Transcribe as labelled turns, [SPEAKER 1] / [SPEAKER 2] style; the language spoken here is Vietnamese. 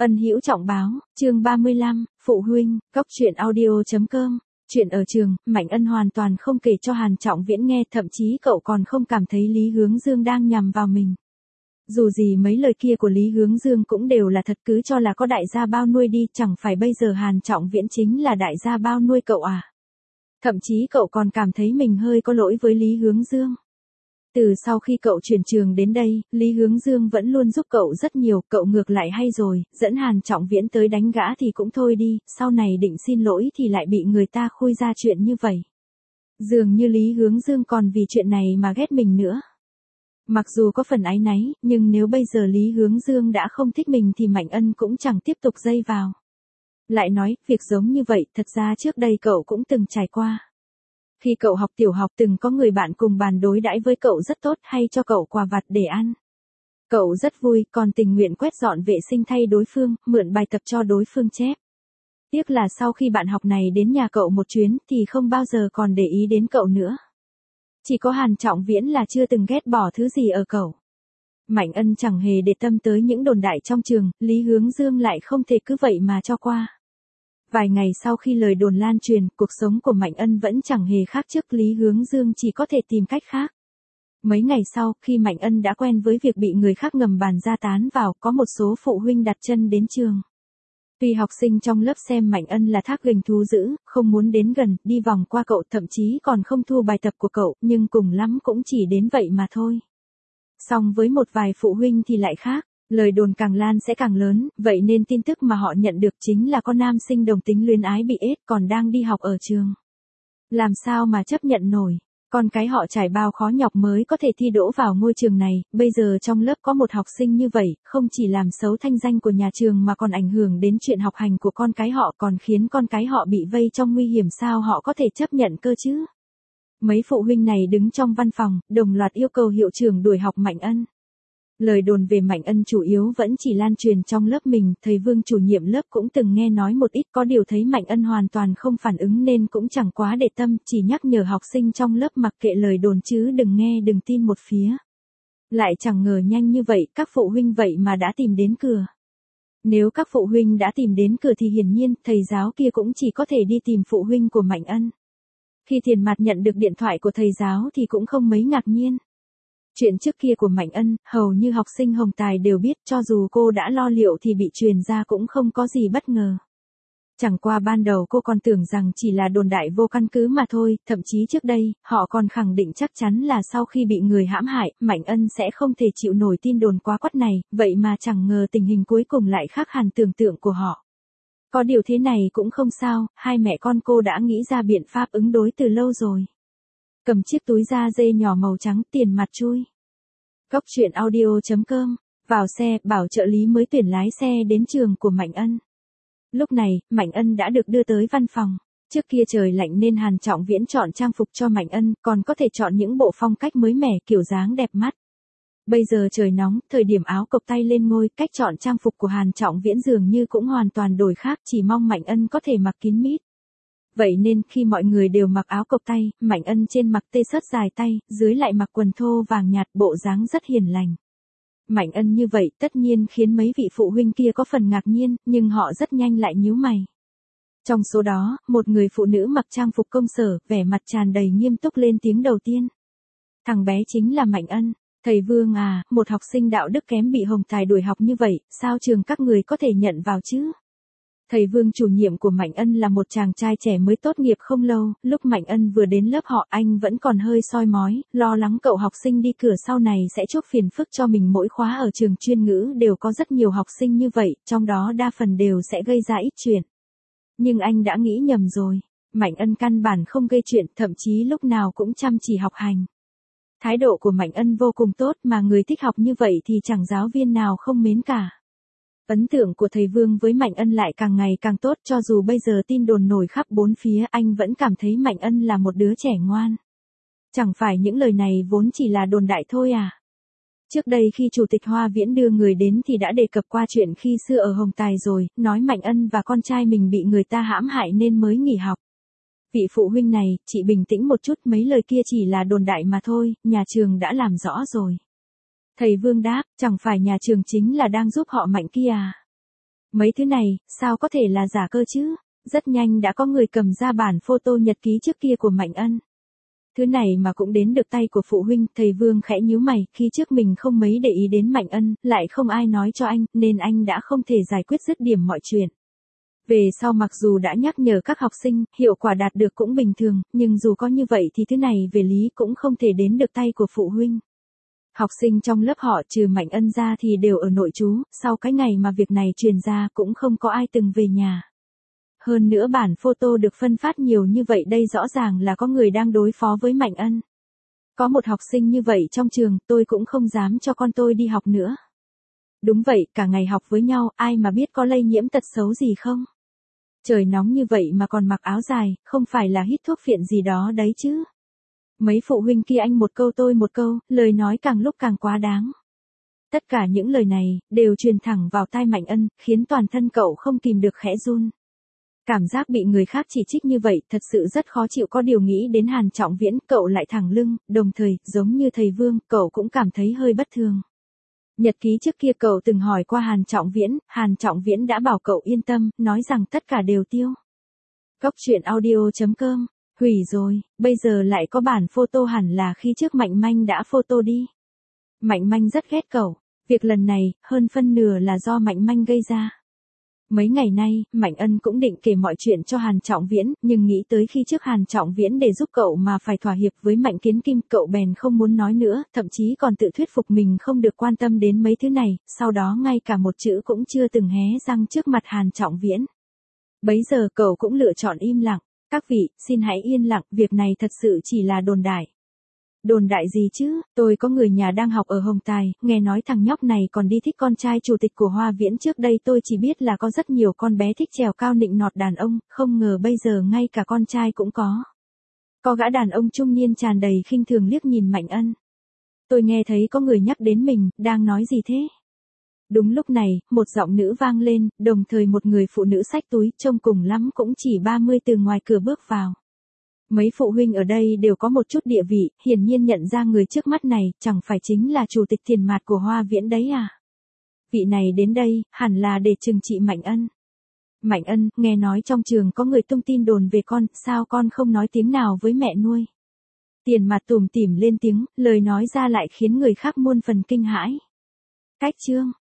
[SPEAKER 1] Ân Hữu Trọng báo, chương 35, Phụ huynh, Cóc truyện audio.com. Chuyện ở trường, Mạnh Ân hoàn toàn không kể cho Hàn Trọng Viễn nghe, thậm chí cậu còn không cảm thấy Lý Hướng Dương đang nhằm vào mình. Dù gì mấy lời kia của Lý Hướng Dương cũng đều là thật, cứ cho là có đại gia bao nuôi đi, chẳng phải bây giờ Hàn Trọng Viễn chính là đại gia bao nuôi cậu à. Thậm chí cậu còn cảm thấy mình hơi có lỗi với Lý Hướng Dương. Từ sau khi cậu chuyển trường đến đây, Lý Hướng Dương vẫn luôn giúp cậu rất nhiều, cậu ngược lại hay rồi, dẫn Hàn Trọng Viễn tới đánh gã thì cũng thôi đi, sau này định xin lỗi thì lại bị người ta khui ra chuyện như vậy. Dường như Lý Hướng Dương còn vì chuyện này mà ghét mình nữa. Mặc dù có phần áy náy, nhưng nếu bây giờ Lý Hướng Dương đã không thích mình thì Mạnh Ân cũng chẳng tiếp tục dây vào. Lại nói, việc giống như vậy thật ra trước đây cậu cũng từng trải qua. Khi cậu học tiểu học từng có người bạn cùng bàn đối đãi với cậu rất tốt, hay cho cậu quà vặt để ăn. Cậu rất vui, còn tình nguyện quét dọn vệ sinh thay đối phương, mượn bài tập cho đối phương chép. Tiếc là sau khi bạn học này đến nhà cậu một chuyến thì không bao giờ còn để ý đến cậu nữa. Chỉ có Hàn Trọng Viễn là chưa từng ghét bỏ thứ gì ở cậu. Mạnh Ân chẳng hề để tâm tới những đồn đại trong trường, Lý Hướng Dương lại không thể cứ vậy mà cho qua. Vài ngày sau khi lời đồn lan truyền, cuộc sống của Mạnh Ân vẫn chẳng hề khác trước, Lý Hướng Dương chỉ có thể tìm cách khác. Mấy ngày sau, khi Mạnh Ân đã quen với việc bị người khác ngầm bàn ra tán vào, có một số phụ huynh đặt chân đến trường. Tuy học sinh trong lớp xem Mạnh Ân là thác gành thú dữ, không muốn đến gần, đi vòng qua cậu, thậm chí còn không thu bài tập của cậu, nhưng cùng lắm cũng chỉ đến vậy mà thôi. Song với một vài phụ huynh thì lại khác. Lời đồn càng lan sẽ càng lớn, vậy nên tin tức mà họ nhận được chính là con nam sinh đồng tính luyến ái bị ết còn đang đi học ở trường. Làm sao mà chấp nhận nổi, con cái họ trải bao khó nhọc mới có thể thi đỗ vào ngôi trường này, bây giờ trong lớp có một học sinh như vậy, không chỉ làm xấu thanh danh của nhà trường mà còn ảnh hưởng đến chuyện học hành của con cái họ, còn khiến con cái họ bị vây trong nguy hiểm, sao họ có thể chấp nhận cơ chứ. Mấy phụ huynh này đứng trong văn phòng, đồng loạt yêu cầu hiệu trưởng đuổi học Mạnh Ân. Lời đồn về Mạnh Ân chủ yếu vẫn chỉ lan truyền trong lớp mình, thầy Vương chủ nhiệm lớp cũng từng nghe nói một ít, có điều thấy Mạnh Ân hoàn toàn không phản ứng nên cũng chẳng quá để tâm, chỉ nhắc nhở học sinh trong lớp mặc kệ lời đồn chứ đừng nghe đừng tin một phía. Lại chẳng ngờ nhanh như vậy, các phụ huynh vậy mà đã tìm đến cửa. Nếu các phụ huynh đã tìm đến cửa thì hiển nhiên, thầy giáo kia cũng chỉ có thể đi tìm phụ huynh của Mạnh Ân. Khi Thiền Mạt nhận được điện thoại của thầy giáo thì cũng không mấy ngạc nhiên. Chuyện trước kia của Mạnh Ân, hầu như học sinh Hồng Tài đều biết, cho dù cô đã lo liệu thì bị truyền ra cũng không có gì bất ngờ. Chẳng qua ban đầu cô còn tưởng rằng chỉ là đồn đại vô căn cứ mà thôi, thậm chí trước đây, họ còn khẳng định chắc chắn là sau khi bị người hãm hại, Mạnh Ân sẽ không thể chịu nổi tin đồn quá quắt này, vậy mà chẳng ngờ tình hình cuối cùng lại khác hẳn tưởng tượng của họ. Có điều thế này cũng không sao, hai mẹ con cô đã nghĩ ra biện pháp ứng đối từ lâu rồi. Cầm chiếc túi da dê nhỏ màu trắng, Tiền Mặt chui. Cóc truyện audio.com, vào xe, bảo trợ lý mới tuyển lái xe đến trường của Mạnh Ân. Lúc này, Mạnh Ân đã được đưa tới văn phòng. Trước kia trời lạnh nên Hàn Trọng Viễn chọn trang phục cho Mạnh Ân, còn có thể chọn những bộ phong cách mới mẻ, kiểu dáng đẹp mắt. Bây giờ trời nóng, thời điểm áo cộc tay lên ngôi, cách chọn trang phục của Hàn Trọng Viễn dường như cũng hoàn toàn đổi khác, chỉ mong Mạnh Ân có thể mặc kín mít. Vậy nên khi mọi người đều mặc áo cộc tay, Mạnh Ân trên mặc t-shirt dài tay, dưới lại mặc quần thô vàng nhạt, bộ dáng rất hiền lành. Mạnh Ân như vậy tất nhiên khiến mấy vị phụ huynh kia có phần ngạc nhiên, nhưng họ rất nhanh lại nhíu mày. Trong số đó, một người phụ nữ mặc trang phục công sở, vẻ mặt tràn đầy nghiêm túc lên tiếng đầu tiên. Thằng bé chính là Mạnh Ân. Thầy Vương à, một học sinh đạo đức kém bị Hồng Tài đuổi học như vậy, sao trường các người có thể nhận vào chứ? Thầy Vương chủ nhiệm của Mạnh Ân là một chàng trai trẻ mới tốt nghiệp không lâu, lúc Mạnh Ân vừa đến lớp họ anh vẫn còn hơi soi mói, lo lắng cậu học sinh đi cửa sau này sẽ chuốc phiền phức cho mình. Mỗi khóa ở trường chuyên ngữ đều có rất nhiều học sinh như vậy, trong đó đa phần đều sẽ gây ra ít chuyện. Nhưng anh đã nghĩ nhầm rồi, Mạnh Ân căn bản không gây chuyện, thậm chí lúc nào cũng chăm chỉ học hành. Thái độ của Mạnh Ân vô cùng tốt, mà người thích học như vậy thì chẳng giáo viên nào không mến cả. Ấn tượng của thầy Vương với Mạnh Ân lại càng ngày càng tốt, cho dù bây giờ tin đồn nổi khắp bốn phía, anh vẫn cảm thấy Mạnh Ân là một đứa trẻ ngoan. Chẳng phải những lời này vốn chỉ là đồn đại thôi à? Trước đây khi Chủ tịch Hoa Viễn đưa người đến thì đã đề cập qua chuyện khi xưa ở Hồng Tài rồi, nói Mạnh Ân và con trai mình bị người ta hãm hại nên mới nghỉ học. Vị phụ huynh này, chị bình tĩnh một chút, mấy lời kia chỉ là đồn đại mà thôi, nhà trường đã làm rõ rồi. Thầy Vương đáp, chẳng phải nhà trường chính là đang giúp họ Mạnh kia à? Mấy thứ này, sao có thể là giả cơ chứ? Rất nhanh đã có người cầm ra bản photo nhật ký trước kia của Mạnh Ân. Thứ này mà cũng đến được tay của phụ huynh, thầy Vương khẽ nhíu mày, khi trước mình không mấy để ý đến Mạnh Ân, lại không ai nói cho anh, nên anh đã không thể giải quyết dứt điểm mọi chuyện. Về sau mặc dù đã nhắc nhở các học sinh, hiệu quả đạt được cũng bình thường, nhưng dù có như vậy thì thứ này về lý cũng không thể đến được tay của phụ huynh. Học sinh trong lớp họ trừ Mạnh Ân ra thì đều ở nội trú, sau cái ngày mà việc này truyền ra cũng không có ai từng về nhà. Hơn nữa bản photo được phân phát nhiều như vậy đây rõ ràng là có người đang đối phó với Mạnh Ân. Có một học sinh như vậy trong trường, tôi cũng không dám cho con tôi đi học nữa. Đúng vậy, cả ngày học với nhau, ai mà biết có lây nhiễm tật xấu gì không? Trời nóng như vậy mà còn mặc áo dài, không phải là hít thuốc phiện gì đó đấy chứ. Mấy phụ huynh kia anh một câu tôi một câu, lời nói càng lúc càng quá đáng. Tất cả những lời này, đều truyền thẳng vào tai Mạnh Ân, khiến toàn thân cậu không kìm được khẽ run. Cảm giác bị người khác chỉ trích như vậy thật sự rất khó chịu, có điều nghĩ đến Hàn Trọng Viễn, cậu lại thẳng lưng, đồng thời, giống như thầy Vương, cậu cũng cảm thấy hơi bất thường. Nhật ký trước kia cậu từng hỏi qua Hàn Trọng Viễn đã bảo cậu yên tâm, nói rằng tất cả đều tiêu. Góc truyện audio.com, hủy rồi, bây giờ lại có bản photo hẳn là khi trước Mạnh Manh đã photo đi. Mạnh Manh rất ghét cậu, việc lần này, hơn phân nửa là do Mạnh Manh gây ra. Mấy ngày nay, Mạnh Ân cũng định kể mọi chuyện cho Hàn Trọng Viễn, nhưng nghĩ tới khi trước Hàn Trọng Viễn để giúp cậu mà phải thỏa hiệp với Mạnh Kiến Kim, cậu bèn không muốn nói nữa, thậm chí còn tự thuyết phục mình không được quan tâm đến mấy thứ này, sau đó ngay cả một chữ cũng chưa từng hé răng trước mặt Hàn Trọng Viễn. Bấy giờ cậu cũng lựa chọn im lặng. Các vị, xin hãy yên lặng, việc này thật sự chỉ là đồn đại. Đồn đại gì chứ, tôi có người nhà đang học ở Hồng Tài, nghe nói thằng nhóc này còn đi thích con trai chủ tịch của Hoa Viễn, trước đây tôi chỉ biết là có rất nhiều con bé thích trèo cao nịnh nọt đàn ông, không ngờ bây giờ ngay cả con trai cũng có. Có gã đàn ông trung niên tràn đầy khinh thường liếc nhìn Mạnh Ân. Tôi nghe thấy có người nhắc đến mình, đang nói gì thế? Đúng lúc này, một giọng nữ vang lên, đồng thời một người phụ nữ xách túi, trông cùng lắm cũng chỉ 30 từ ngoài cửa bước vào. Mấy phụ huynh ở đây đều có một chút địa vị, hiển nhiên nhận ra người trước mắt này, chẳng phải chính là chủ tịch Tiền Mạt của Hoa Viễn đấy à? Vị này đến đây, hẳn là để trừng trị Mạnh Ân. Mạnh Ân, nghe nói trong trường có người tung tin đồn về con, sao con không nói tiếng nào với mẹ nuôi? Tiền Mạt tủm tỉm lên tiếng, lời nói ra lại khiến người khác muôn phần kinh hãi. Cách chương